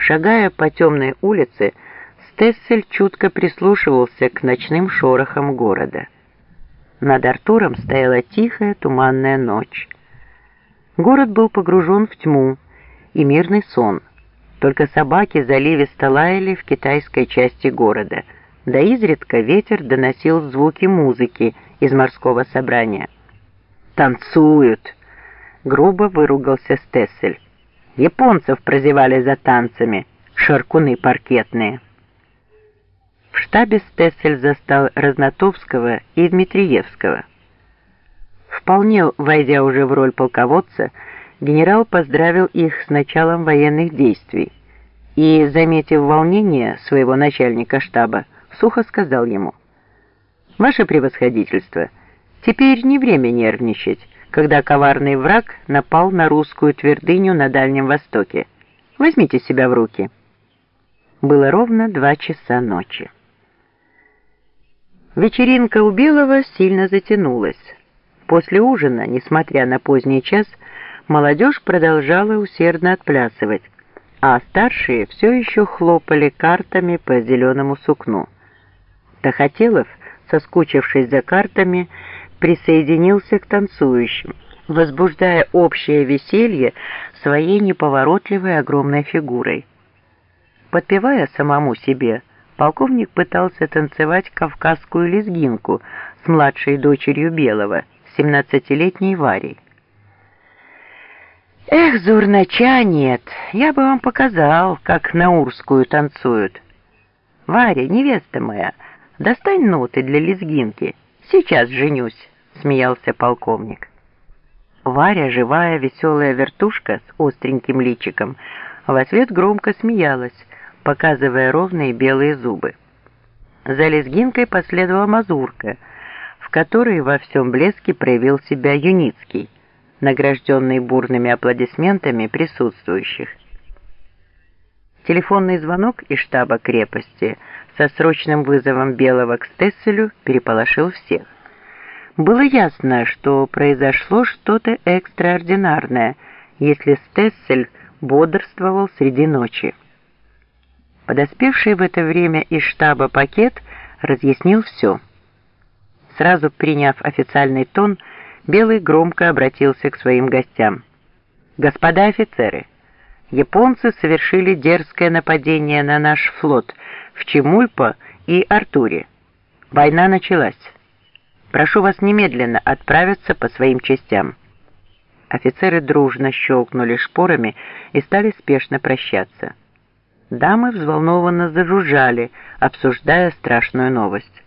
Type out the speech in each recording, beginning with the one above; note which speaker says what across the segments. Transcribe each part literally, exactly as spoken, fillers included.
Speaker 1: Шагая по темной улице, Стессель чутко прислушивался к ночным шорохам города. Над Артуром стояла тихая туманная ночь. Город был погружен в тьму и мирный сон. Только собаки заливисто лаяли в китайской части города, да изредка ветер доносил звуки музыки из морского собрания. «Танцуют!» — грубо выругался Стессель. «Японцев прозевали за танцами, шаркуны паркетные». В штабе Стессель застал Разнотовского и Дмитриевского. Вполне войдя уже в роль полководца, генерал поздравил их с началом военных действий и, заметив волнение своего начальника штаба, сухо сказал ему: «Ваше превосходительство, теперь не время нервничать, когда коварный враг напал на русскую твердыню на Дальнем Востоке. Возьмите себя в руки». Было ровно два часа ночи. Вечеринка у Белого сильно затянулась. После ужина, несмотря на поздний час, молодежь продолжала усердно отплясывать, а старшие все еще хлопали картами по зеленому сукну. Тахотелов, соскучившись за картами, присоединился к танцующим, возбуждая общее веселье своей неповоротливой огромной фигурой. Подпевая самому себе, полковник пытался танцевать кавказскую лезгинку с младшей дочерью Белого, семнадцатилетней Варей. «Эх, зурнача нет, я бы вам показал, как наурскую танцуют. Варя, невеста моя, достань ноты для лезгинки, сейчас женюсь», — смеялся полковник. Варя, живая веселая вертушка с остреньким личиком, в ответ громко смеялась, показывая ровные белые зубы. За лезгинкой последовала мазурка, в которой во всем блеске проявил себя Юницкий, награжденный бурными аплодисментами присутствующих. Телефонный звонок из штаба крепости со срочным вызовом Белого к Стесселю переполошил всех. Было ясно, что произошло что-то экстраординарное, если Стессель бодрствовал среди ночи. Подоспевший в это время из штаба пакет разъяснил все. Сразу приняв официальный тон, Белый громко обратился к своим гостям. «Господа офицеры, японцы совершили дерзкое нападение на наш флот в Чемульпо и Артуре. Война началась. Прошу вас немедленно отправиться по своим частям». Офицеры дружно щелкнули шпорами и стали спешно прощаться. Дамы взволнованно зажужжали, обсуждая страшную новость.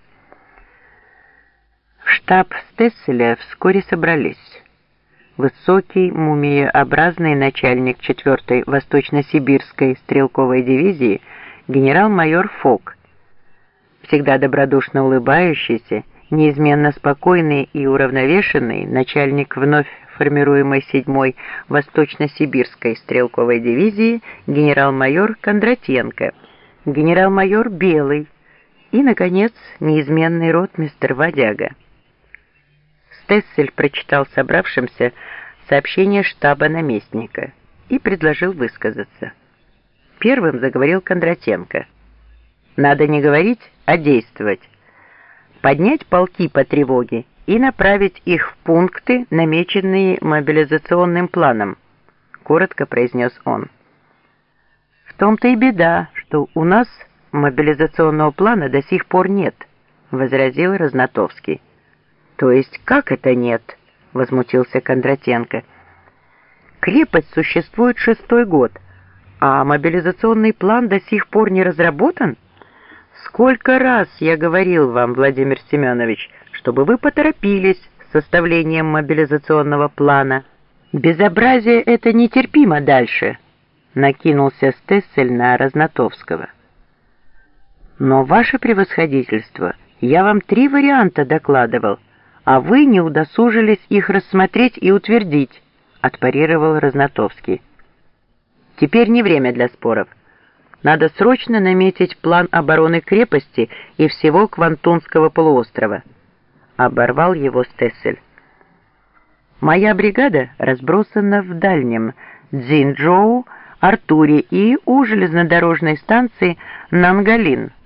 Speaker 1: В штаб Стесселя вскоре собрались высокий, мумиеобразный начальник четвёртой Восточно-Сибирской стрелковой дивизии генерал-майор Фок, всегда добродушно улыбающийся, неизменно спокойный и уравновешенный начальник вновь формируемой седьмой Восточно-Сибирской стрелковой дивизии генерал-майор Кондратенко, генерал-майор Белый и, наконец, неизменный ротмистр Водяга. Стессель прочитал собравшимся сообщение штаба наместника и предложил высказаться. Первым заговорил Кондратенко. «Надо не говорить, а действовать. Поднять полки по тревоге и направить их в пункты, намеченные мобилизационным планом», — коротко произнес он. «В том-то и беда, что у нас мобилизационного плана до сих пор нет», — возразил Разнотовский. «То есть как это нет?» — возмутился Кондратенко. «Крепость существует шестой год, а мобилизационный план до сих пор не разработан? Сколько раз я говорил вам, Владимир Семенович, чтобы вы поторопились с составлением мобилизационного плана. Безобразие это нетерпимо дальше», — накинулся Стессель на Разнотовского. «Но, ваше превосходительство, я вам три варианта докладывал, а вы не удосужились их рассмотреть и утвердить», — отпарировал Разнотовский. «Теперь не время для споров. Надо срочно наметить план обороны крепости и всего Квантунского полуострова», — оборвал его Стессель. «Моя бригада разбросана в дальнем Цзиньчжоу, Артуре и у железнодорожной станции Нангалин.